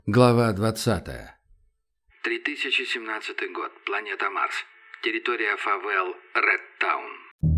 Глава 20. 3017 год. Планета Марс. Территория фавел Редтаун.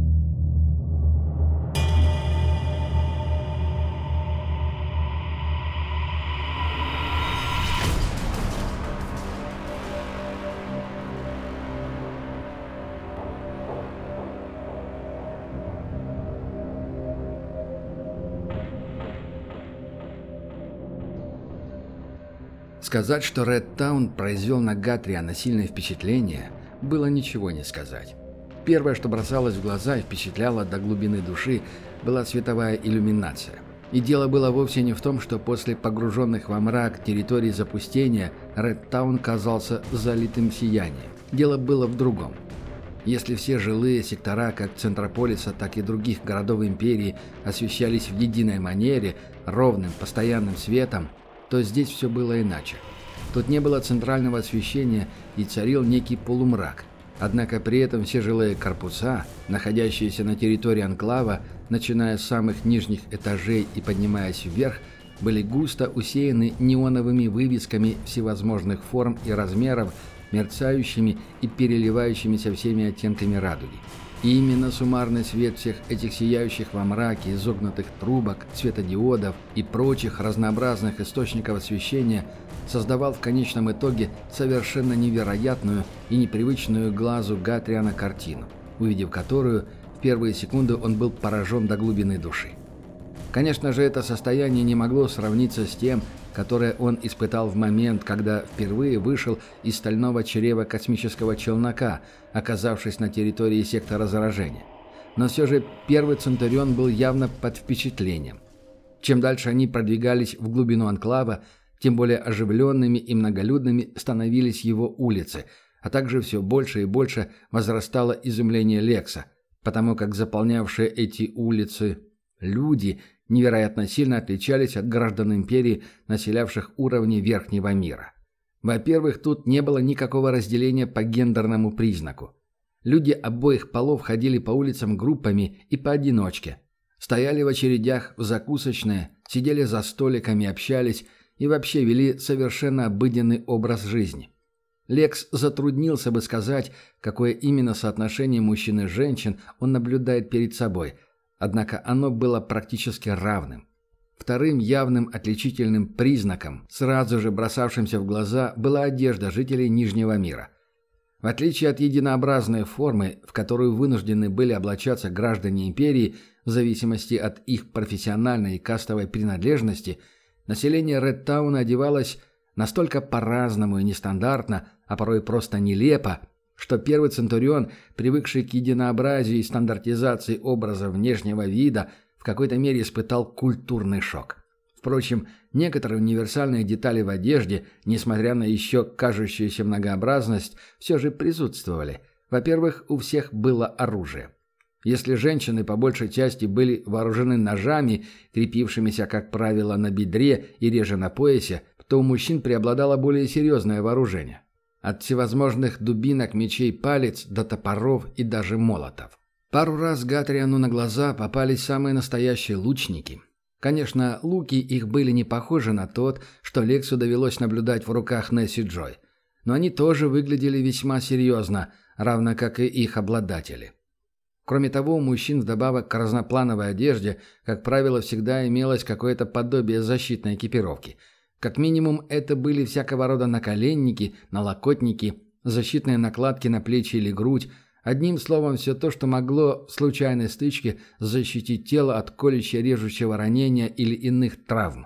Сказать, что Редтаун произвел на Гатриана сильное впечатление, было ничего не сказать. Первое, что бросалось в глаза и впечатляло до глубины души, была световая иллюминация. И дело было вовсе не в том, что после погруженных во мрак территорий запустения Редтаун казался залитым сиянием. Дело было в другом. Если все жилые сектора как Центрополиса, так и других городов империи освещались в единой манере, ровным, постоянным светом, то здесь все было иначе. Тут не было центрального освещения и царил некий полумрак. Однако при этом все жилые корпуса, находящиеся на территории анклава, начиная с самых нижних этажей и поднимаясь вверх, были густо усеяны неоновыми вывесками всевозможных форм и размеров, мерцающими и переливающимися всеми оттенками радуги. И именно суммарный свет всех этих сияющих во мраке изогнутых трубок, светодиодов и прочих разнообразных источников освещения создавал в конечном итоге совершенно невероятную и непривычную глазу Гатриана картину, увидев которую в первые секунды он был поражен до глубины души. Конечно же, это состояние не могло сравниться с тем, которое он испытал в момент, когда впервые вышел из стального чрева космического челнока, оказавшись на территории сектора заражения. Но все же первый Центурион был явно под впечатлением. Чем дальше они продвигались в глубину анклава, тем более оживленными и многолюдными становились его улицы, а также все больше и больше возрастало изумление Лекса, потому как заполнявшие эти улицы люди невероятно сильно отличались от граждан империи, населявших уровни верхнего мира. Во-первых, тут не было никакого разделения по гендерному признаку. Люди обоих полов ходили по улицам группами и поодиночке. Стояли в очередях в закусочные, сидели за столиками, общались и вообще вели совершенно обыденный образ жизни. Лекс затруднился бы сказать, какое именно соотношение мужчин и женщин он наблюдает перед собой, однако оно было практически равным. Вторым явным отличительным признаком, сразу же бросавшимся в глаза, была одежда жителей Нижнего мира. В отличие от единообразной формы, в которую вынуждены были облачаться граждане империи в зависимости от их профессиональной и кастовой принадлежности, население Редтауна одевалось настолько по-разному и нестандартно, а порой просто нелепо, что первый Центурион, привыкший к единообразию и стандартизации образа внешнего вида, в какой-то мере испытал культурный шок. Впрочем, некоторые универсальные детали в одежде, несмотря на еще кажущуюся многообразность, все же присутствовали. Во-первых, у всех было оружие. Если женщины по большей части были вооружены ножами, крепившимися, как правило, на бедре и реже на поясе, то у мужчин преобладало более серьезное вооружение. От всевозможных дубинок, мечей, палец до топоров и даже молотов. Пару раз Гатриану на глаза попались самые настоящие лучники. Конечно, луки их были не похожи на тот, что Лексу довелось наблюдать в руках Несси Джой. Но они тоже выглядели весьма серьезно, равно как и их обладатели. Кроме того, у мужчин вдобавок к разноплановой одежде, как правило, всегда имелось какое-то подобие защитной экипировки – как минимум, это были всякого рода наколенники, налокотники, защитные накладки на плечи или грудь, одним словом, все то, что могло в случайной стычке защитить тело от колюще-режущего ранения или иных травм.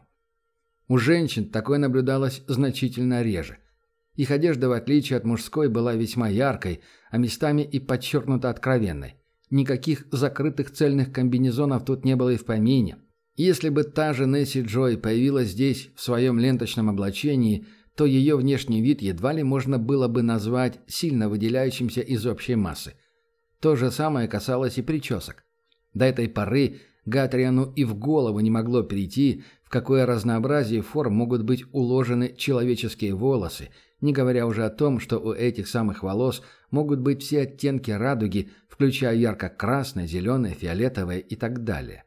У женщин такое наблюдалось значительно реже. Их одежда, в отличие от мужской, была весьма яркой, а местами и подчеркнуто откровенной. Никаких закрытых цельных комбинезонов тут не было и в помине. Если бы та же Несси Джой появилась здесь в своем ленточном облачении, то ее внешний вид едва ли можно было бы назвать сильно выделяющимся из общей массы. То же самое касалось и причесок. До этой поры Гатриану и в голову не могло прийти, в какое разнообразие форм могут быть уложены человеческие волосы, не говоря уже о том, что у этих самых волос могут быть все оттенки радуги, включая ярко-красное, зеленое, фиолетовое и так далее.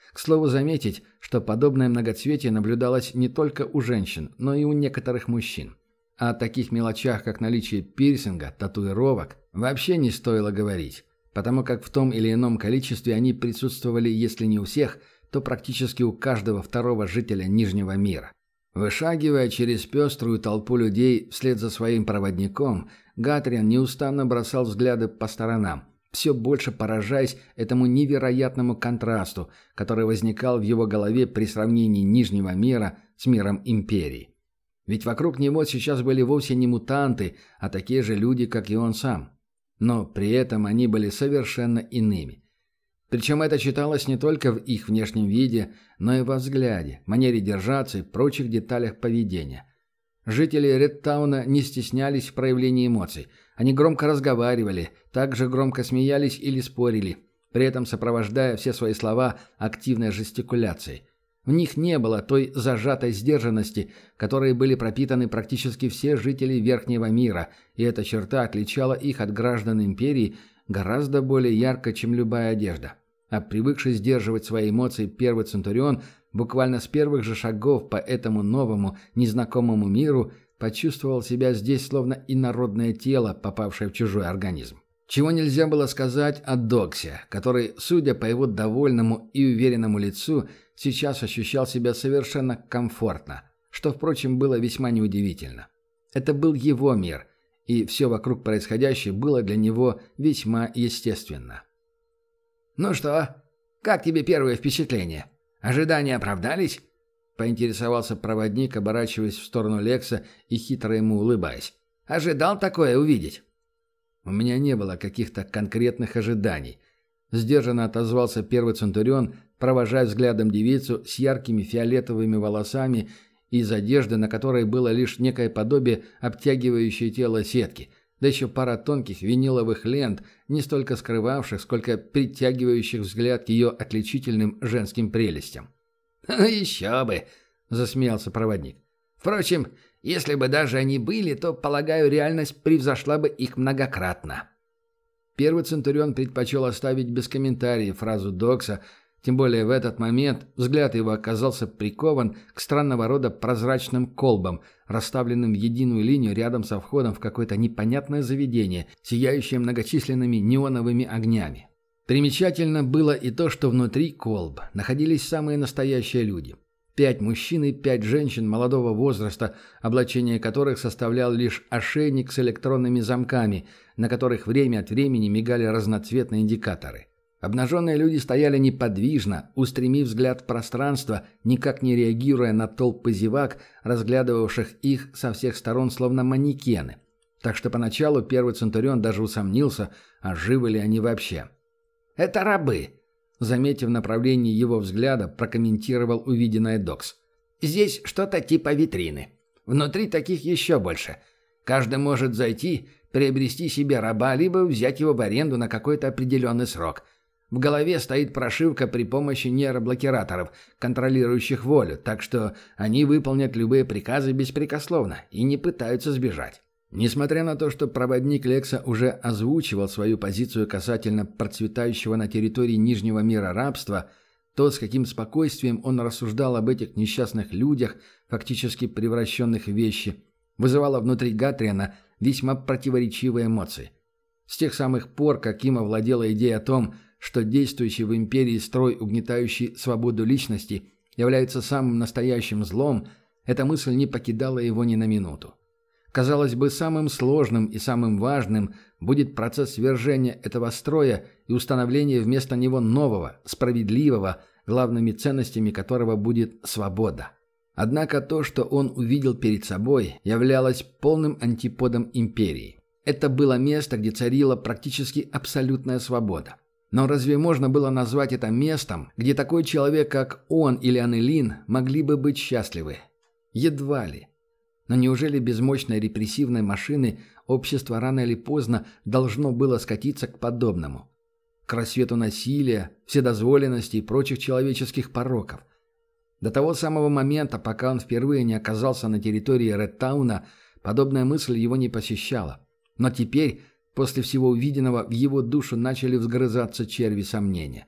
К слову заметить, что подобное многоцветие наблюдалось не только у женщин, но и у некоторых мужчин. А о таких мелочах, как наличие пирсинга, татуировок, вообще не стоило говорить, потому как в том или ином количестве они присутствовали, если не у всех, то практически у каждого второго жителя Нижнего мира. Вышагивая через пеструю толпу людей вслед за своим проводником, Гатриан неустанно бросал взгляды по сторонам, все больше поражаясь этому невероятному контрасту, который возникал в его голове при сравнении Нижнего мира с миром Империи. Ведь вокруг него сейчас были вовсе не мутанты, а такие же люди, как и он сам. Но при этом они были совершенно иными. Причем это читалось не только в их внешнем виде, но и во взгляде, манере держаться и прочих деталях поведения. Жители Редтауна не стеснялись в проявлении эмоций. Они громко разговаривали, также громко смеялись или спорили, при этом сопровождая все свои слова активной жестикуляцией. В них не было той зажатой сдержанности, которой были пропитаны практически все жители Верхнего мира, и эта черта отличала их от граждан Империи гораздо более ярко, чем любая одежда. А привыкший сдерживать свои эмоции первый Центурион буквально с первых же шагов по этому новому, незнакомому миру почувствовал себя здесь словно инородное тело, попавшее в чужой организм. Чего нельзя было сказать о Доксе, который, судя по его довольному и уверенному лицу, сейчас ощущал себя совершенно комфортно, что, впрочем, было весьма неудивительно. Это был его мир, и все вокруг происходящее было для него весьма естественно. «Ну что, как тебе первое впечатление? Ожидания оправдались?» — поинтересовался проводник, оборачиваясь в сторону Лекса и хитро ему улыбаясь. «Ожидал такое увидеть?» «У меня не было каких-то конкретных ожиданий», — сдержанно отозвался первый Центурион, провожая взглядом девицу с яркими фиолетовыми волосами из одежды, на которой было лишь некое подобие обтягивающей тело сетки, да еще пара тонких виниловых лент, не столько скрывавших, сколько притягивающих взгляд к ее отличительным женским прелестям. «Еще бы!» — засмеялся проводник. «Впрочем, если бы даже они были, то, полагаю, реальность превзошла бы их многократно». Первый Центурион предпочел оставить без комментариев фразу Докса, тем более в этот момент взгляд его оказался прикован к странного рода прозрачным колбам, расставленным в единую линию рядом со входом в какое-то непонятное заведение, сияющее многочисленными неоновыми огнями. Примечательно было и то, что внутри колб находились самые настоящие люди. 5 мужчин и 5 женщин молодого возраста, облачение которых составлял лишь ошейник с электронными замками, на которых время от времени мигали разноцветные индикаторы. Обнаженные люди стояли неподвижно, устремив взгляд в пространство, никак не реагируя на толпы зевак, разглядывавших их со всех сторон словно манекены. Так что поначалу первый Центурион даже усомнился, а живы ли они вообще. «Это рабы», — заметив направление его взгляда, прокомментировал увиденное Докс. «Здесь что-то типа витрины. Внутри таких еще больше. Каждый может зайти, приобрести себе раба, либо взять его в аренду на какой-то определенный срок. В голове стоит прошивка при помощи нейроблокираторов, контролирующих волю, так что они выполнят любые приказы беспрекословно и не пытаются сбежать». Несмотря на то, что проводник Лекса уже озвучивал свою позицию касательно процветающего на территории Нижнего мира рабства, то, с каким спокойствием он рассуждал об этих несчастных людях, фактически превращенных в вещи, вызывало внутри Гатриана весьма противоречивые эмоции. С тех самых пор, как им овладела идея о том, что действующий в империи строй, угнетающий свободу личности, является самым настоящим злом, эта мысль не покидала его ни на минуту. Казалось бы, самым сложным и самым важным будет процесс свержения этого строя и установления вместо него нового, справедливого, главными ценностями которого будет свобода. Однако то, что он увидел перед собой, являлось полным антиподом империи. Это было место, где царила практически абсолютная свобода. Но разве можно было назвать это местом, где такой человек, как он или Аннелин, могли бы быть счастливы? Едва ли. Но неужели без мощной репрессивной машины общество рано или поздно должно было скатиться к подобному? К рассвету насилия, вседозволенности и прочих человеческих пороков. До того самого момента, пока он впервые не оказался на территории Редтауна, подобная мысль его не посещала. Но теперь, после всего увиденного, в его душу начали взгрызаться черви сомнения.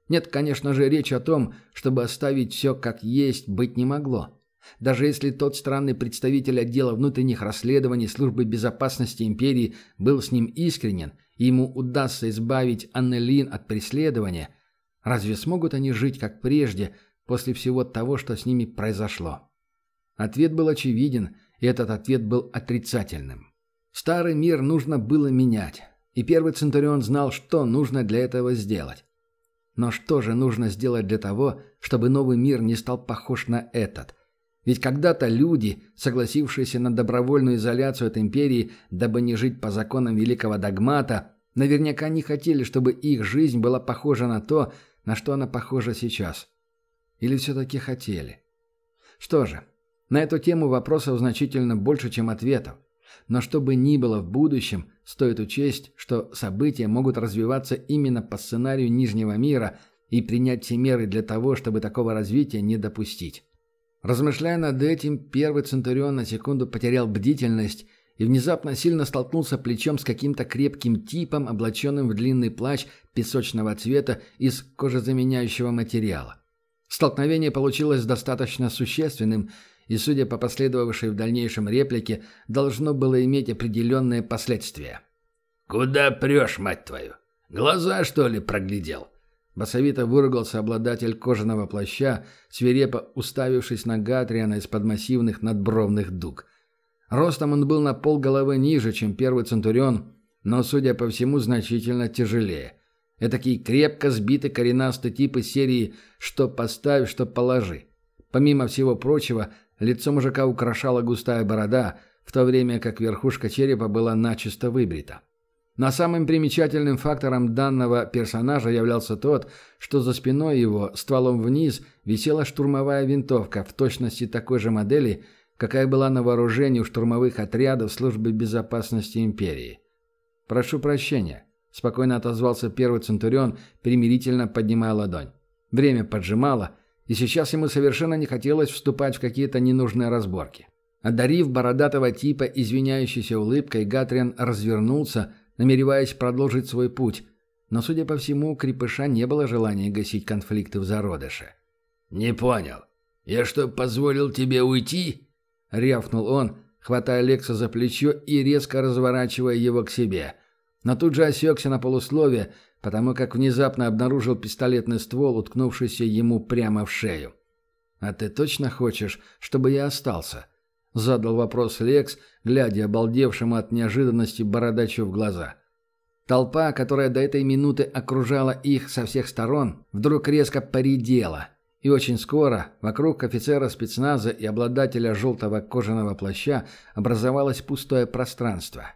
Нет, конечно же, речь о том, чтобы оставить все как есть, быть не могло. Даже если тот странный представитель отдела внутренних расследований Службы безопасности империи был с ним искренен, и ему удастся избавить Аннелин от преследования, разве смогут они жить как прежде после всего того, что с ними произошло? Ответ был очевиден, и этот ответ был отрицательным. Старый мир нужно было менять, и первый Центурион знал, что нужно для этого сделать. Но что же нужно сделать для того, чтобы новый мир не стал похож на этот? Ведь когда-то люди, согласившиеся на добровольную изоляцию от империи, дабы не жить по законам великого догмата, наверняка не хотели, чтобы их жизнь была похожа на то, на что она похожа сейчас. Или все-таки хотели? Что же, на эту тему вопросов значительно больше, чем ответов. Но что бы ни было в будущем, стоит учесть, что события могут развиваться именно по сценарию Нижнего мира и принять все меры для того, чтобы такого развития не допустить. Размышляя над этим, первый Центурион на секунду потерял бдительность и внезапно сильно столкнулся плечом с каким-то крепким типом, облаченным в длинный плащ песочного цвета из кожезаменяющего материала. Столкновение получилось достаточно существенным, и, судя по последовавшей в дальнейшем реплике, должно было иметь определенные последствия. «Куда прешь, мать твою? Глаза, что ли, проглядел?» Басовито выругался обладатель кожаного плаща, свирепо уставившись на Гатриана из-под массивных надбровных дуг. Ростом он был на полголовы ниже, чем первый Центурион, но, судя по всему, значительно тяжелее. Этакий крепко сбитый коренастый тип из серии «что поставь, что положи». Помимо всего прочего, лицо мужика украшала густая борода, в то время как верхушка черепа была начисто выбрита. Но самым примечательным фактором данного персонажа являлся тот, что за спиной его, стволом вниз, висела штурмовая винтовка в точности такой же модели, какая была на вооружении у штурмовых отрядов Службы безопасности империи. «Прошу прощения», – спокойно отозвался первый Центурион, примирительно поднимая ладонь. Время поджимало, и сейчас ему совершенно не хотелось вступать в какие-то ненужные разборки. Одарив бородатого типа извиняющейся улыбкой, Гатриан развернулся, намереваясь продолжить свой путь, но, судя по всему, у крепыша не было желания гасить конфликты в зародыше. «Не понял. Я что, позволил тебе уйти?» — рявкнул он, хватая Лекса за плечо и резко разворачивая его к себе. Но тут же осекся на полусловие, потому как внезапно обнаружил пистолетный ствол, уткнувшийся ему прямо в шею. «А ты точно хочешь, чтобы я остался?» — задал вопрос Лекс, глядя обалдевшему от неожиданности бородачу в глаза. Толпа, которая до этой минуты окружала их со всех сторон, вдруг резко поредела, и очень скоро вокруг офицера спецназа и обладателя желтого кожаного плаща образовалось пустое пространство.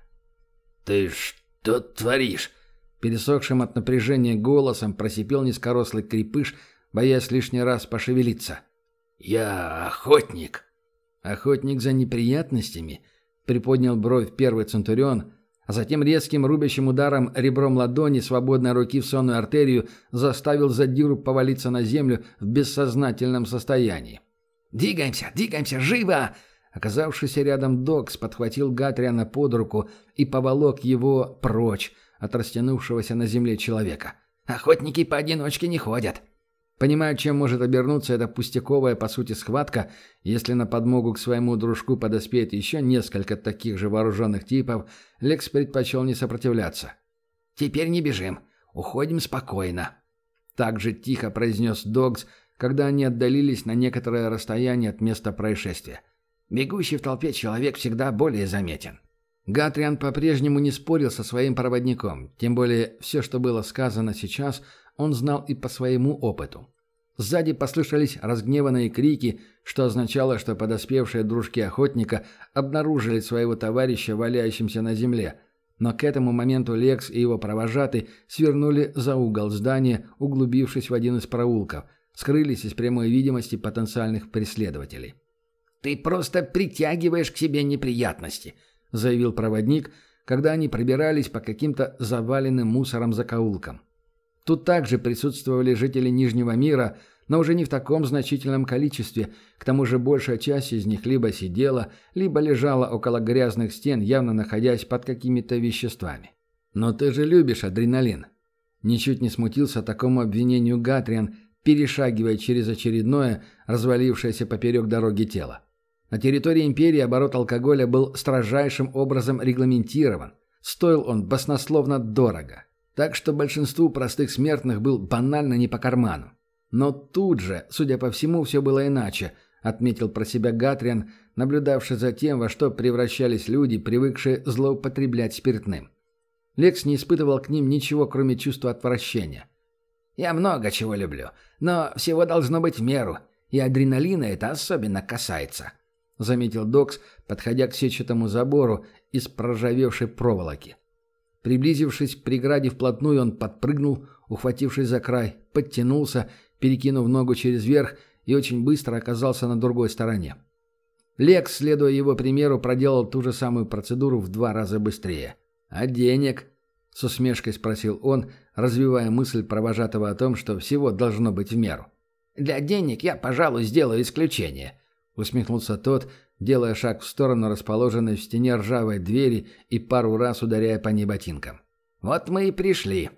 «Ты что творишь?» Пересохшим от напряжения голосом просипел низкорослый крепыш, боясь лишний раз пошевелиться. «Я охотник». «Охотник за неприятностями?» — приподнял бровь первый Центурион, а затем резким рубящим ударом ребром ладони свободной руки в сонную артерию заставил задиру повалиться на землю в бессознательном состоянии. «Двигаемся! Двигаемся! Живо!» Оказавшийся рядом Докс подхватил Гатриана под руку и поволок его прочь от растянувшегося на земле человека. «Охотники поодиночке не ходят!» Понимая, чем может обернуться эта пустяковая, по сути, схватка, если на подмогу к своему дружку подоспеет еще несколько таких же вооруженных типов, Лекс предпочел не сопротивляться. «Теперь не бежим. Уходим спокойно», — так же тихо произнес Догс, когда они отдалились на некоторое расстояние от места происшествия. «Бегущий в толпе человек всегда более заметен». Гатриан по-прежнему не спорил со своим проводником, тем более все, что было сказано сейчас, он знал и по своему опыту. Сзади послышались разгневанные крики, что означало, что подоспевшие дружки охотника обнаружили своего товарища валяющимся на земле. Но к этому моменту Лекс и его провожатый свернули за угол здания, углубившись в один из проулков, скрылись из прямой видимости потенциальных преследователей. «Ты просто притягиваешь к себе неприятности», — заявил проводник, когда они пробирались по каким-то заваленным мусором закоулкам. Тут также присутствовали жители Нижнего мира, но уже не в таком значительном количестве, к тому же большая часть из них либо сидела, либо лежала около грязных стен, явно находясь под какими-то веществами. «Но ты же любишь адреналин». Ничуть не смутился такому обвинению Гатриан, перешагивая через очередное, развалившееся поперек дороги тело. На территории империи оборот алкоголя был строжайшим образом регламентирован. Стоил он баснословно дорого. Так что большинству простых смертных был банально не по карману. Но тут же, судя по всему, все было иначе, отметил про себя Гатриан, наблюдавший за тем, во что превращались люди, привыкшие злоупотреблять спиртным. Лекс не испытывал к ним ничего, кроме чувства отвращения. «Я много чего люблю, но всего должно быть в меру, и адреналина это особенно касается», — заметил Докс, подходя к сетчатому забору из проржавевшей проволоки. Приблизившись к преграде вплотную, он подпрыгнул, ухватившись за край, подтянулся, перекинув ногу через верх, и очень быстро оказался на другой стороне. Лекс, следуя его примеру, проделал ту же самую процедуру в 2 раза быстрее. «А денег?» — с усмешкой спросил он, развивая мысль провожатого о том, что всего должно быть в меру. «Для денег я, пожалуй, сделаю исключение», — усмехнулся тот, делая шаг в сторону расположенной в стене ржавой двери и пару раз ударяя по ней ботинком. «Вот мы и пришли».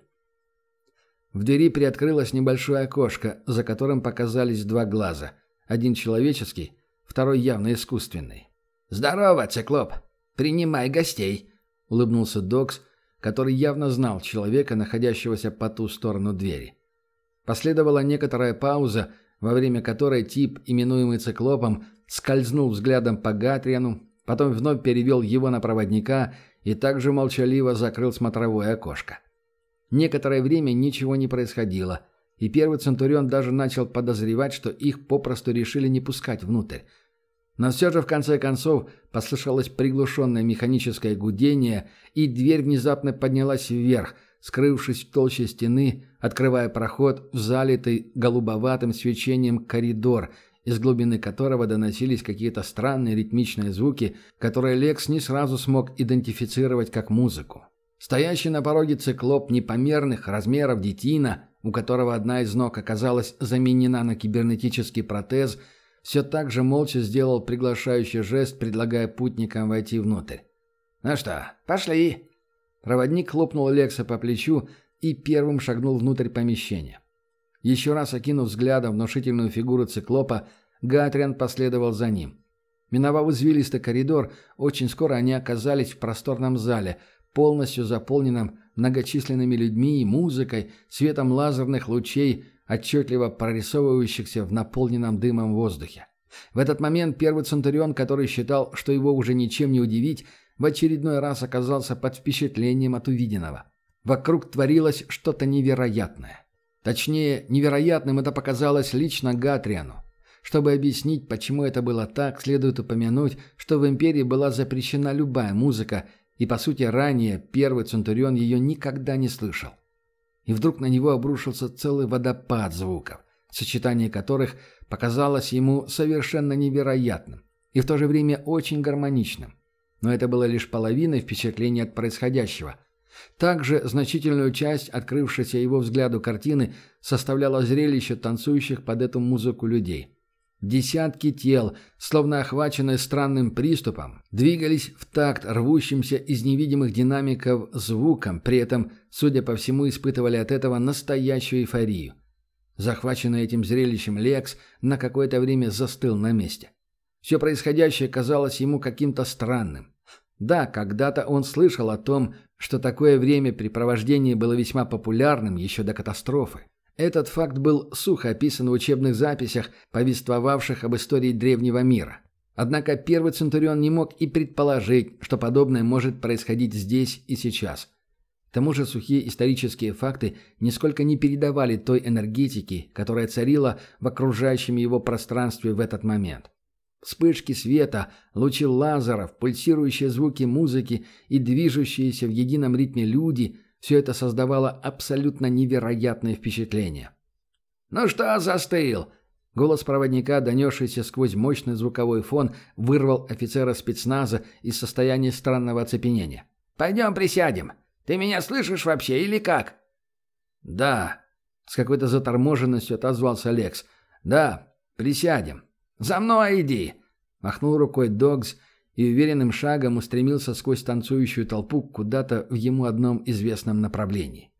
В двери приоткрылось небольшое окошко, за которым показались 2 глаза. Один человеческий, второй явно искусственный. «Здорово, циклоп! Принимай гостей!» — улыбнулся Докс, который явно знал человека, находящегося по ту сторону двери. Последовала некоторая пауза, во время которой тип, именуемый циклопом, скользнул взглядом по Гатриану, потом вновь перевел его на проводника и также молчаливо закрыл смотровое окошко. Некоторое время ничего не происходило, и первый Центурион даже начал подозревать, что их попросту решили не пускать внутрь. Но все же в конце концов послышалось приглушенное механическое гудение, и дверь внезапно поднялась вверх, скрывшись в толще стены, открывая проход в залитый голубоватым свечением коридор, из глубины которого доносились какие-то странные ритмичные звуки, которые Лекс не сразу смог идентифицировать как музыку. Стоящий на пороге циклоп непомерных размеров детина, у которого одна из ног оказалась заменена на кибернетический протез, все так же молча сделал приглашающий жест, предлагая путникам войти внутрь. «Ну что, пошли!» Проводник хлопнул Лекса по плечу и первым шагнул внутрь помещения. Еще раз окинув взглядом внушительную фигуру циклопа, Гатриан последовал за ним. Миновав извилистый коридор, очень скоро они оказались в просторном зале, полностью заполненном многочисленными людьми и музыкой, светом лазерных лучей, отчетливо прорисовывающихся в наполненном дымом воздухе. В этот момент первый Центурион, который считал, что его уже ничем не удивить, в очередной раз оказался под впечатлением от увиденного. Вокруг творилось что-то невероятное. Точнее, невероятным это показалось лично Гатриану. Чтобы объяснить, почему это было так, следует упомянуть, что в Империи была запрещена любая музыка, и, по сути, ранее первый Центурион ее никогда не слышал. И вдруг на него обрушился целый водопад звуков, сочетание которых показалось ему совершенно невероятным и в то же время очень гармоничным. Но это было лишь половиной впечатления от происходящего. Также значительную часть открывшейся его взгляду картины составляло зрелище танцующих под эту музыку людей. Десятки тел, словно охваченные странным приступом, двигались в такт рвущимся из невидимых динамиков звуком, при этом, судя по всему, испытывали от этого настоящую эйфорию. Захваченный этим зрелищем Лекс на какое-то время застыл на месте. Все происходящее казалось ему каким-то странным. Да, когда-то он слышал о том, что такое времяпрепровождение было весьма популярным еще до катастрофы. Этот факт был сухо описан в учебных записях, повествовавших об истории древнего мира. Однако первый Центурион не мог и предположить, что подобное может происходить здесь и сейчас. К тому же сухие исторические факты нисколько не передавали той энергетики, которая царила в окружающем его пространстве в этот момент. Вспышки света, лучи лазеров, пульсирующие звуки музыки и движущиеся в едином ритме люди – все это создавало абсолютно невероятное впечатление. «Ну что застыл?» Голос проводника, донесшийся сквозь мощный звуковой фон, вырвал офицера спецназа из состояния странного оцепенения. «Пойдем присядем. Ты меня слышишь вообще или как?» «Да», — с какой-то заторможенностью отозвался Лекс. «Да, присядем». «За мной иди!» — махнул рукой Догс и уверенным шагом устремился сквозь танцующую толпу куда-то в ему одном известном направлении.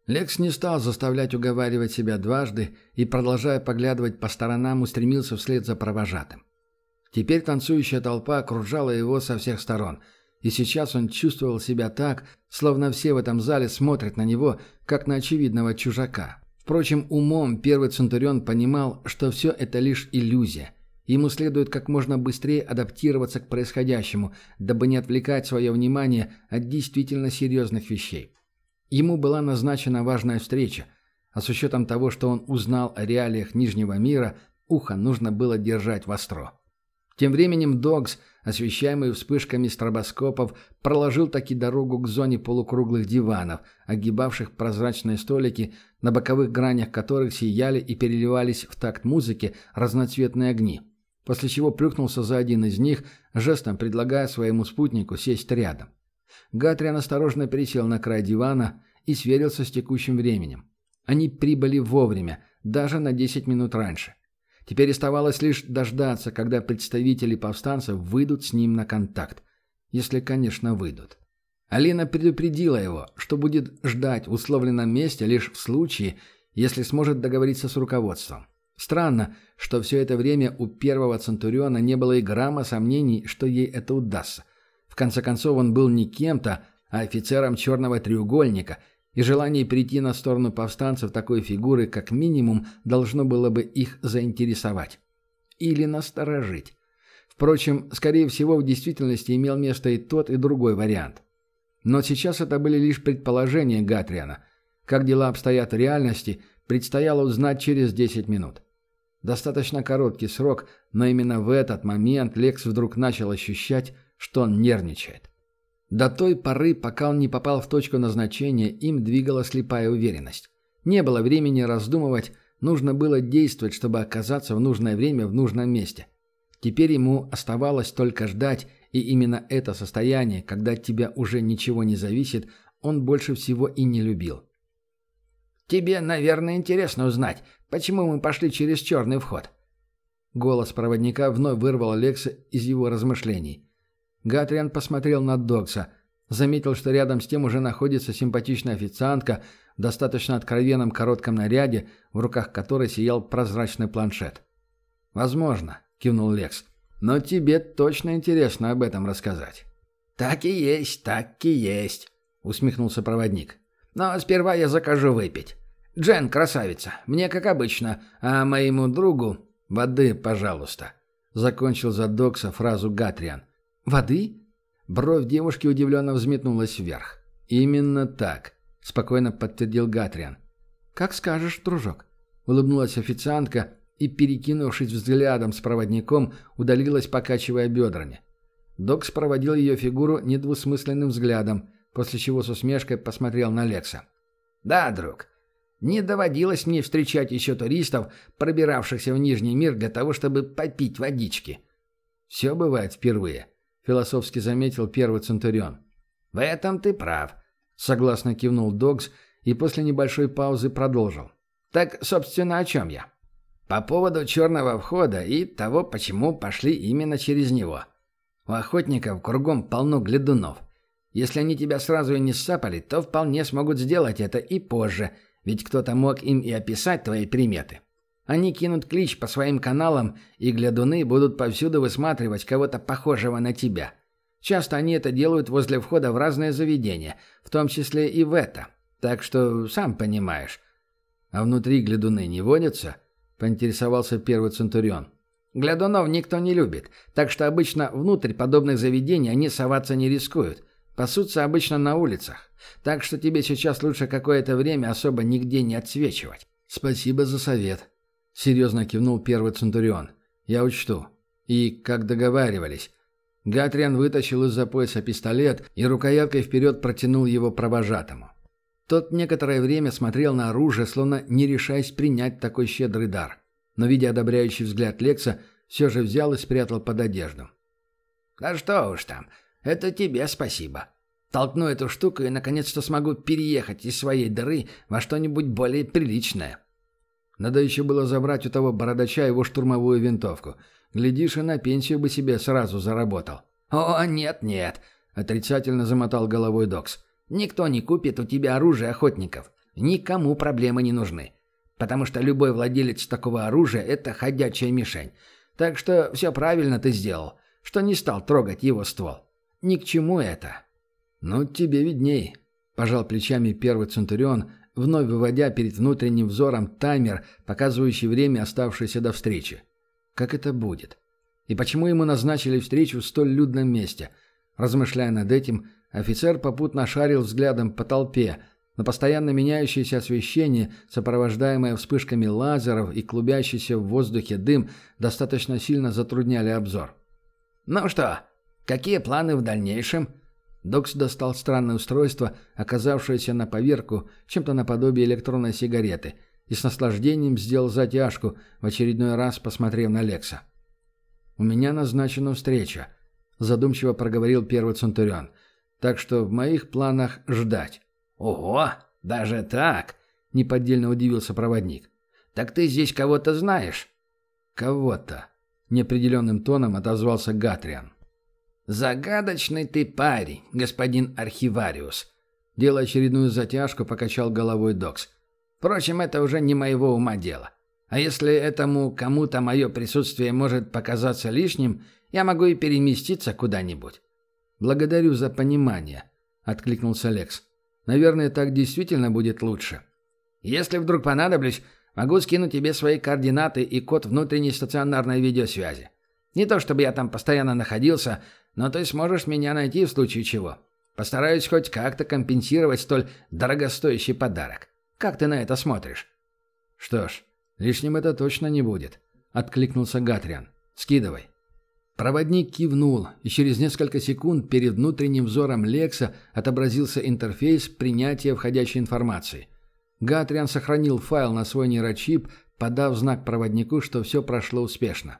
Лекс не стал заставлять уговаривать себя дважды и, продолжая поглядывать по сторонам, устремился вслед за провожатым. Теперь танцующая толпа окружала его со всех сторон, и сейчас он чувствовал себя так, словно все в этом зале смотрят на него, как на очевидного чужака. Впрочем, умом первый Центурион понимал, что все это лишь иллюзия. Ему следует как можно быстрее адаптироваться к происходящему, дабы не отвлекать свое внимание от действительно серьезных вещей. Ему была назначена важная встреча, а с учетом того, что он узнал о реалиях Нижнего мира, ухо нужно было держать востро. Тем временем Догс, освещаемый вспышками стробоскопов, проложил таки дорогу к зоне полукруглых диванов, огибавших прозрачные столики, на боковых гранях которых сияли и переливались в такт музыки разноцветные огни, после чего плюхнулся за один из них, жестом предлагая своему спутнику сесть рядом. Гатриан осторожно пересел на край дивана и сверился с текущим временем. Они прибыли вовремя, даже на 10 минут раньше. Теперь оставалось лишь дождаться, когда представители повстанцев выйдут с ним на контакт. Если, конечно, выйдут. Алина предупредила его, что будет ждать в условленном месте лишь в случае, если сможет договориться с руководством. Странно, что все это время у первого Центуриона не было и грамма сомнений, что ей это удастся. В конце концов, он был не кем-то, а офицером черного треугольника, и желание перейти на сторону повстанцев такой фигуры как минимум должно было бы их заинтересовать. Или насторожить. Впрочем, скорее всего, в действительности имел место и тот, и другой вариант. Но сейчас это были лишь предположения Гатриана. Как дела обстоят в реальности, предстояло узнать через 10 минут. Достаточно короткий срок, но именно в этот момент Лекс вдруг начал ощущать, что он нервничает. До той поры, пока он не попал в точку назначения, им двигала слепая уверенность. Не было времени раздумывать, нужно было действовать, чтобы оказаться в нужное время в нужном месте. Теперь ему оставалось только ждать, и именно это состояние, когда от тебя уже ничего не зависит, он больше всего и не любил. «Тебе, наверное, интересно узнать, почему мы пошли через черный вход?» Голос проводника вновь вырвал Лекса из его размышлений. Гатриан посмотрел на Догса, заметил, что рядом с тем уже находится симпатичная официантка в достаточно откровенном коротком наряде, в руках которой сиял прозрачный планшет. «Возможно», — кивнул Лекс, — «но тебе точно интересно об этом рассказать». так и есть», — усмехнулся проводник. «Но сперва я закажу выпить. Джен, красавица, мне как обычно, а моему другу воды, пожалуйста», — закончил за Догса фразу Гатриан. «Воды?» Бровь девушки удивленно взметнулась вверх. «Именно так», — спокойно подтвердил Гатриан. «Как скажешь, дружок», — улыбнулась официантка и, перекинувшись взглядом с проводником, удалилась, покачивая бедрами. Докс проводил ее фигуру недвусмысленным взглядом, после чего с усмешкой посмотрел на Лекса. «Да, друг, не доводилось мне встречать еще туристов, пробиравшихся в Нижний мир для того, чтобы попить водички». «Все бывает впервые», — философски заметил первый Центурион. «В этом ты прав», — согласно кивнул Догс и после небольшой паузы продолжил. «Так, собственно, о чем я? По поводу черного входа и того, почему пошли именно через него. У охотников кругом полно глядунов. Если они тебя сразу и не сцапали, то вполне смогут сделать это и позже, ведь кто-то мог им и описать твои приметы. Они кинут клич по своим каналам, и глядуны будут повсюду высматривать кого-то похожего на тебя. Часто они это делают возле входа в разные заведения, в том числе и в это. Так что, сам понимаешь». «А внутри глядуны не водятся?» — поинтересовался первый Центурион. «Глядунов никто не любит, так что обычно внутрь подобных заведений они соваться не рискуют. Пасутся обычно на улицах. Так что тебе сейчас лучше какое-то время особо нигде не отсвечивать». «Спасибо за совет», — серьезно кивнул первый Центурион. «Я учту. И, как договаривались». Гатриан вытащил из-за пояса пистолет и рукояткой вперед протянул его провожатому. Тот некоторое время смотрел на оружие, словно не решаясь принять такой щедрый дар. Но, видя одобряющий взгляд Лекса, все же взял и спрятал под одежду. «Да что уж там, это тебе спасибо. Толкну эту штуку и наконец-то смогу переехать из своей дыры во что-нибудь более приличное». Надо еще было забрать у того бородача его штурмовую винтовку. Глядишь, и на пенсию бы себе сразу заработал. «О, нет», — отрицательно замотал головой Докс. «Никто не купит у тебя оружие охотников. Никому проблемы не нужны. Потому что любой владелец такого оружия – это ходячая мишень. Так что все правильно ты сделал, что не стал трогать его ствол. Ни к чему это». «Ну, тебе видней», – пожал плечами первый Центурион, вновь выводя перед внутренним взором таймер, показывающий время, оставшееся до встречи. Как это будет? И почему ему назначили встречу в столь людном месте? Размышляя над этим, офицер попутно шарил взглядом по толпе, но постоянно меняющееся освещение, сопровождаемое вспышками лазеров и клубящийся в воздухе дым, достаточно сильно затрудняли обзор. «Ну что, какие планы в дальнейшем?» Докс достал странное устройство, оказавшееся на поверку, чем-то наподобие электронной сигареты, и с наслаждением сделал затяжку, в очередной раз посмотрев на Лекса. «У меня назначена встреча», — задумчиво проговорил первый Центурион, «так что в моих планах ждать». «Ого, даже так?» — неподдельно удивился проводник. «Так ты здесь кого-то знаешь?» «Кого-то», — неопределенным тоном отозвался Гатриан. «Загадочный ты парень, господин архивариус», — делая очередную затяжку, покачал головой Докс. «Впрочем, это уже не моего ума дело. А если этому кому-то мое присутствие может показаться лишним, я могу и переместиться куда-нибудь». «Благодарю за понимание», — откликнулся Лекс. «Наверное, так действительно будет лучше». «Если вдруг понадоблюсь, могу скинуть тебе свои координаты и код внутренней стационарной видеосвязи. Не то чтобы я там постоянно находился, но ты сможешь меня найти в случае чего. Постараюсь хоть как-то компенсировать столь дорогостоящий подарок. Как ты на это смотришь?» «Что ж, лишним это точно не будет», — откликнулся Гатриан. «Скидывай». Проводник кивнул, и через несколько секунд перед внутренним взором Лекса отобразился интерфейс принятия входящей информации. Гатриан сохранил файл на свой нейрочип, подав знак проводнику, что все прошло успешно.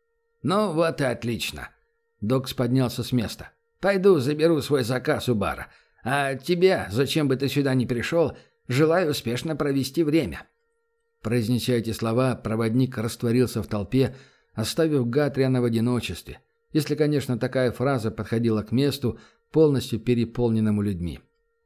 «Ну вот и отлично». Докс поднялся с места. «Пойду заберу свой заказ у бара. А тебе, зачем бы ты сюда не пришел, желаю успешно провести время». Произнеся эти слова, проводник растворился в толпе, оставив Гатриана в одиночестве, если, конечно, такая фраза подходила к месту, полностью переполненному людьми.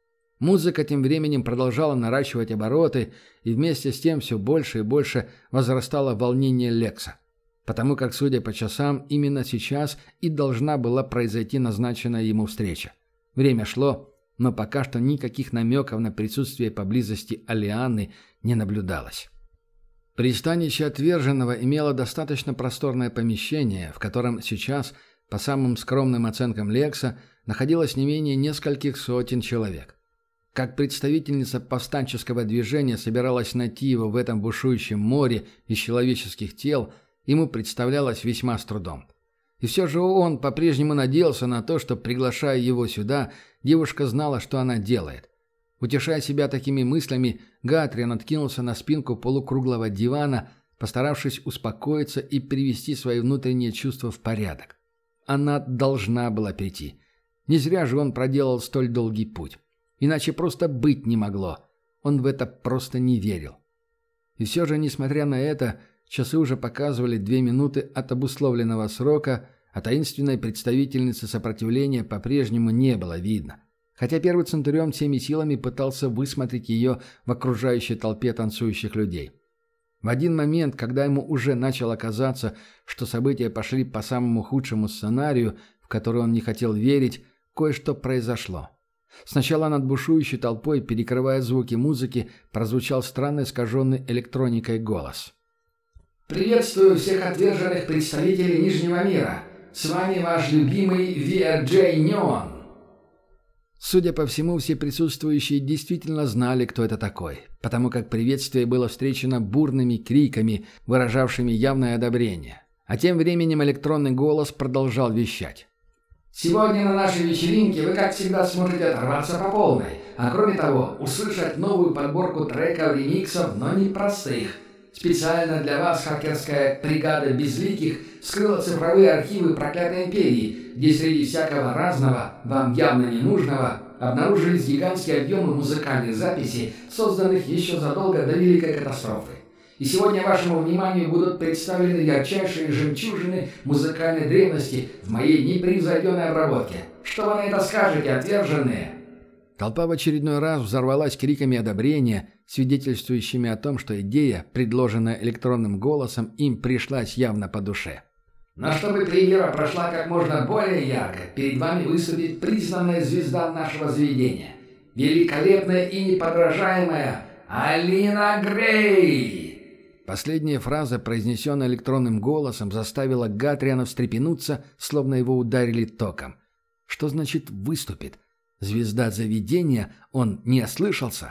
Музыка тем временем продолжала наращивать обороты, и вместе с тем все больше и больше возрастало волнение Лекса. Потому как, судя по часам, именно сейчас и должна была произойти назначенная ему встреча. Время шло, но пока что никаких намеков на присутствие поблизости Алианы не наблюдалось. Пристанище отверженного имело достаточно просторное помещение, в котором сейчас, по самым скромным оценкам Лекса, находилось не менее нескольких сотен человек. Как представительница повстанческого движения собиралась найти его в этом бушующем море из человеческих тел, ему представлялось весьма с трудом. И все же он по-прежнему надеялся на то, что, приглашая его сюда, девушка знала, что она делает. Утешая себя такими мыслями, Гатриан откинулся на спинку полукруглого дивана, постаравшись успокоиться и привести свои внутренние чувства в порядок. Она должна была прийти. Не зря же он проделал столь долгий путь. Иначе просто быть не могло. Он в это просто не верил. И все же, несмотря на это, часы уже показывали 2 минуты от обусловленного срока, а таинственной представительницы сопротивления по-прежнему не было видно. Хотя первый Центурион всеми силами пытался высмотреть ее в окружающей толпе танцующих людей. В один момент, когда ему уже начало казаться, что события пошли по самому худшему сценарию, в который он не хотел верить, кое-что произошло. Сначала над бушующей толпой, перекрывая звуки музыки, прозвучал странно искаженный электроникой голос. «Приветствую всех отверженных представителей Нижнего мира. С вами ваш любимый VRJ Neon». Судя по всему, все присутствующие действительно знали, кто это такой, потому как приветствие было встречено бурными криками, выражавшими явное одобрение. А тем временем электронный голос продолжал вещать. «Сегодня на нашей вечеринке вы, как всегда, сможете оторваться по полной, а кроме того, услышать новую подборку треков-ремиксов, но не простых. Специально для вас хакерская бригада безликих вскрыла цифровые архивы проклятой империи, где среди всякого разного, вам явно ненужного, обнаружились гигантские объемы музыкальных записей, созданных еще задолго до Великой катастрофы. И сегодня вашему вниманию будут представлены ярчайшие жемчужины музыкальной древности в моей непревзойденной обработке. Что вы на это скажете, отверженные?» Толпа в очередной раз взорвалась криками одобрения, свидетельствующими о том, что идея, предложенная электронным голосом, им пришлась явно по душе. Но чтобы премьера прошла как можно более ярко, перед вами выступит признанная звезда нашего заведения. Великолепная и неподражаемая Алина Грей! Последняя фраза, произнесенная электронным голосом, заставила Гатриана встрепенуться, словно его ударили током. Что значит «выступит»? Звезда заведения? Он не ослышался?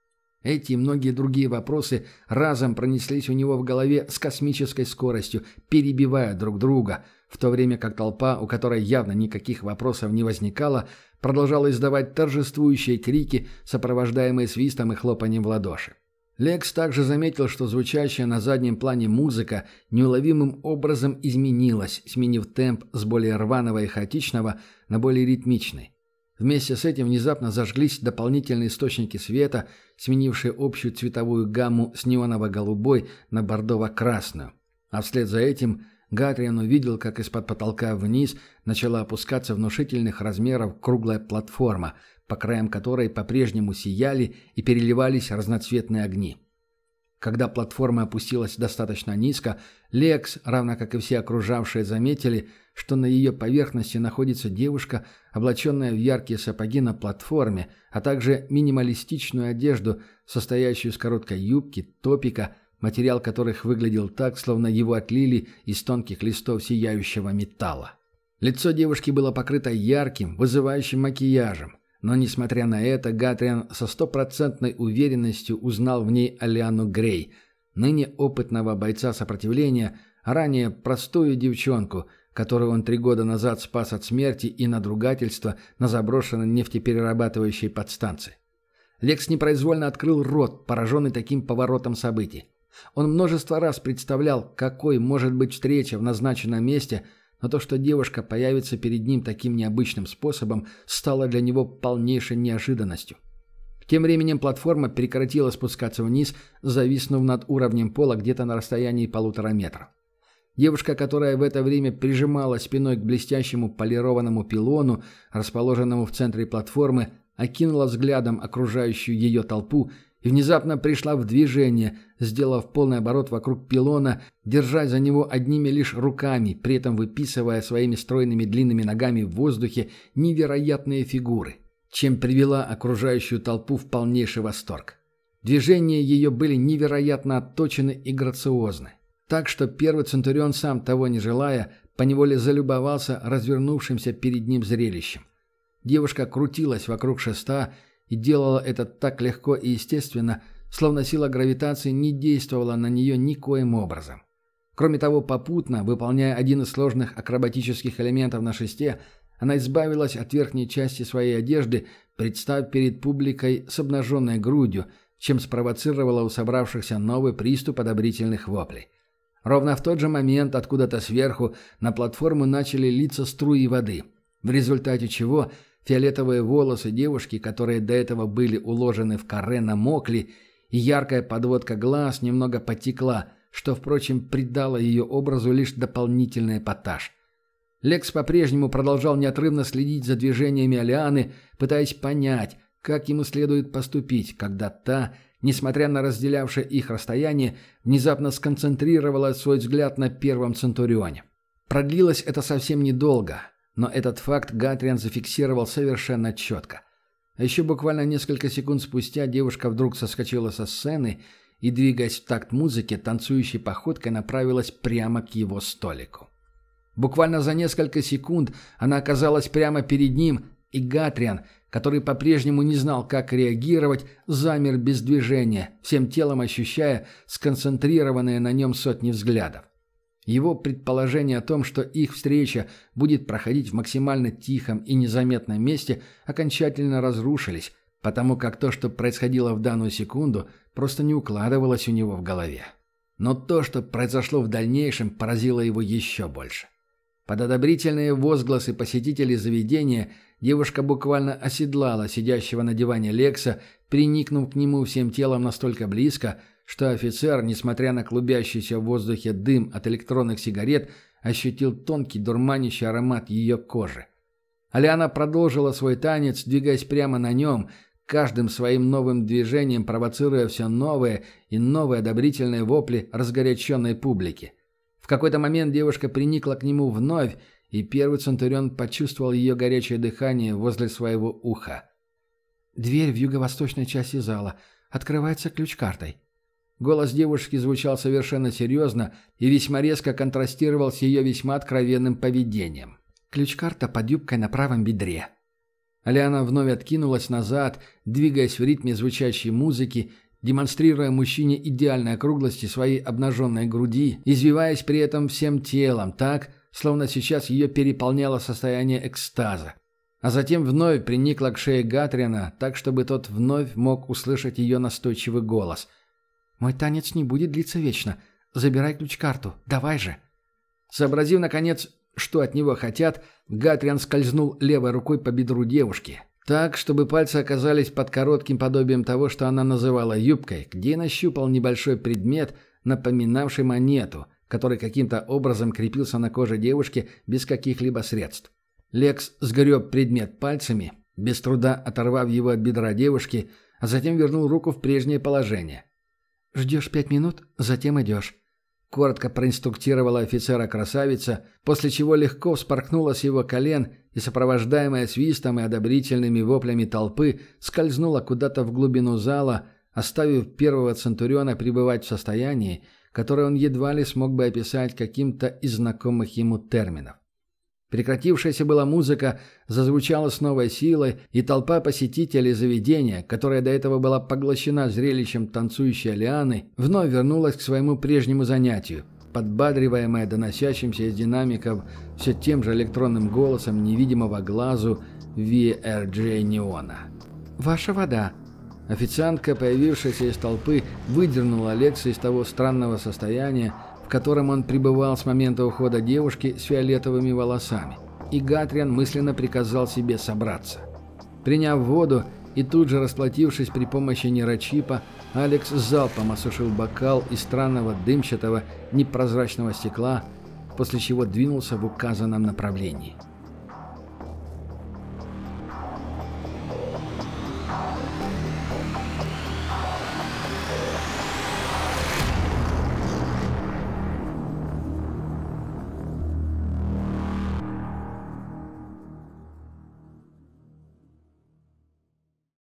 Эти и многие другие вопросы разом пронеслись у него в голове с космической скоростью, перебивая друг друга, в то время как толпа, у которой явно никаких вопросов не возникало, продолжала издавать торжествующие крики, сопровождаемые свистом и хлопанием в ладоши. Лекс также заметил, что звучащая на заднем плане музыка неуловимым образом изменилась, сменив темп с более рваного и хаотичного на более ритмичный. Вместе с этим внезапно зажглись дополнительные источники света, сменившие общую цветовую гамму с неоново-голубой на бордово-красную. А вслед за этим Гатриан увидел, как из-под потолка вниз начала опускаться внушительных размеров круглая платформа, по краям которой по-прежнему сияли и переливались разноцветные огни. Когда платформа опустилась достаточно низко, Лекс, равно как и все окружавшие, заметили, что на ее поверхности находится девушка, облаченная в яркие сапоги на платформе, а также минималистичную одежду, состоящую из короткой юбки, топика, материал которых выглядел так, словно его отлили из тонких листов сияющего металла. Лицо девушки было покрыто ярким, вызывающим макияжем. Но, несмотря на это, Гатриан со стопроцентной уверенностью узнал в ней Алиану Грей, ныне опытного бойца сопротивления, а ранее простую девчонку, которую он 3 года назад спас от смерти и надругательства на заброшенной нефтеперерабатывающей подстанции. Лекс непроизвольно открыл рот, пораженный таким поворотом событий. Он множество раз представлял, какой может быть встреча в назначенном месте, но то, что девушка появится перед ним таким необычным способом, стало для него полнейшей неожиданностью. Тем временем платформа прекратила спускаться вниз, зависнув над уровнем пола где-то на расстоянии 1,5 метра. Девушка, которая в это время прижимала спиной к блестящему полированному пилону, расположенному в центре платформы, окинула взглядом окружающую ее толпу и внезапно пришла в движение, сделав полный оборот вокруг пилона, держась за него одними лишь руками, при этом выписывая своими стройными длинными ногами в воздухе невероятные фигуры, чем привела окружающую толпу в полнейший восторг. Движения ее были невероятно отточены и грациозны, так что первый Центурион, сам того не желая, поневоле залюбовался развернувшимся перед ним зрелищем. Девушка крутилась вокруг шеста и делала это так легко и естественно, словно сила гравитации не действовала на нее никоим образом. Кроме того, попутно, выполняя один из сложных акробатических элементов на шесте, она избавилась от верхней части своей одежды, представ перед публикой с обнаженной грудью, чем спровоцировала у собравшихся новый приступ одобрительных воплей. Ровно в тот же момент откуда-то сверху на платформу начали литься струи воды, в результате чего фиолетовые волосы девушки, которые до этого были уложены в каре, намокли, и яркая подводка глаз немного потекла, что, впрочем, придало ее образу лишь дополнительный эпатаж. Лекс по-прежнему продолжал неотрывно следить за движениями Алианы, пытаясь понять, как ему следует поступить, когда та, несмотря на разделявшее их расстояние, внезапно сконцентрировала свой взгляд на первом Центурионе. Продлилось это совсем недолго, но этот факт Гатриан зафиксировал совершенно четко. А еще буквально несколько секунд спустя девушка вдруг соскочила со сцены и, двигаясь в такт музыки, танцующей походкой направилась прямо к его столику. Буквально за несколько секунд она оказалась прямо перед ним, и Гатриан, который по-прежнему не знал, как реагировать, замер без движения, всем телом ощущая сконцентрированные на нем сотни взглядов. Его предположение о том, что их встреча будет проходить в максимально тихом и незаметном месте, окончательно разрушились, потому как то, что происходило в данную секунду, просто не укладывалось у него в голове. Но то, что произошло в дальнейшем, поразило его еще больше. Под одобрительные возгласы посетителей заведения девушка буквально оседлала сидящего на диване Лекса, приникнув к нему всем телом настолько близко, что офицер, несмотря на клубящийся в воздухе дым от электронных сигарет, ощутил тонкий дурманящий аромат ее кожи. Алиана продолжила свой танец, двигаясь прямо на нем, каждым своим новым движением провоцируя все новые и новые одобрительные вопли разгоряченной публики. В какой-то момент девушка приникла к нему вновь, и первый Центурион почувствовал ее горячее дыхание возле своего уха. «Дверь в юго-восточной части зала открывается ключ-картой». Голос девушки звучал совершенно серьезно и весьма резко контрастировал с ее весьма откровенным поведением. «Ключ-карта под юбкой на правом бедре». Алиана вновь откинулась назад, двигаясь в ритме звучащей музыки, демонстрируя мужчине идеальной округлости своей обнаженной груди, извиваясь при этом всем телом так, словно сейчас ее переполняло состояние экстаза. А затем вновь приникла к шее Гатриана, так, чтобы тот вновь мог услышать ее настойчивый голос. «Мой танец не будет длиться вечно. Забирай ключ-карту. Давай же!» Сообразив, наконец, что от него хотят, Гатриан скользнул левой рукой по бедру девушки, так, чтобы пальцы оказались под коротким подобием того, что она называла юбкой, где нащупал небольшой предмет, напоминавший монету, который каким-то образом крепился на коже девушки без каких-либо средств. Лекс сгреб предмет пальцами, без труда оторвав его от бедра девушки, а затем вернул руку в прежнее положение. «Ждешь 5 минут, затем идешь», — коротко проинструктировала офицера-красавица, после чего легко вспорхнула с его колен и, сопровождаемая свистом и одобрительными воплями толпы, скользнула куда-то в глубину зала, оставив первого Центуриона пребывать в состоянии, которое он едва ли смог бы описать каким-то из знакомых ему терминов. Прекратившаяся была музыка зазвучала с новой силой, и толпа посетителей заведения, которая до этого была поглощена зрелищем танцующей Алианы, вновь вернулась к своему прежнему занятию, подбадриваемая доносящимся из динамиков все тем же электронным голосом невидимого глазу VRJ Неона. «Ваша вода». Официантка, появившаяся из толпы, выдернула Лекса из того странного состояния, в котором он пребывал с момента ухода девушки с фиолетовыми волосами, и Гатриан мысленно приказал себе собраться. Приняв воду и тут же расплатившись при помощи нейрочипа, Алекс залпом осушил бокал из странного дымчатого непрозрачного стекла, после чего двинулся в указанном направлении.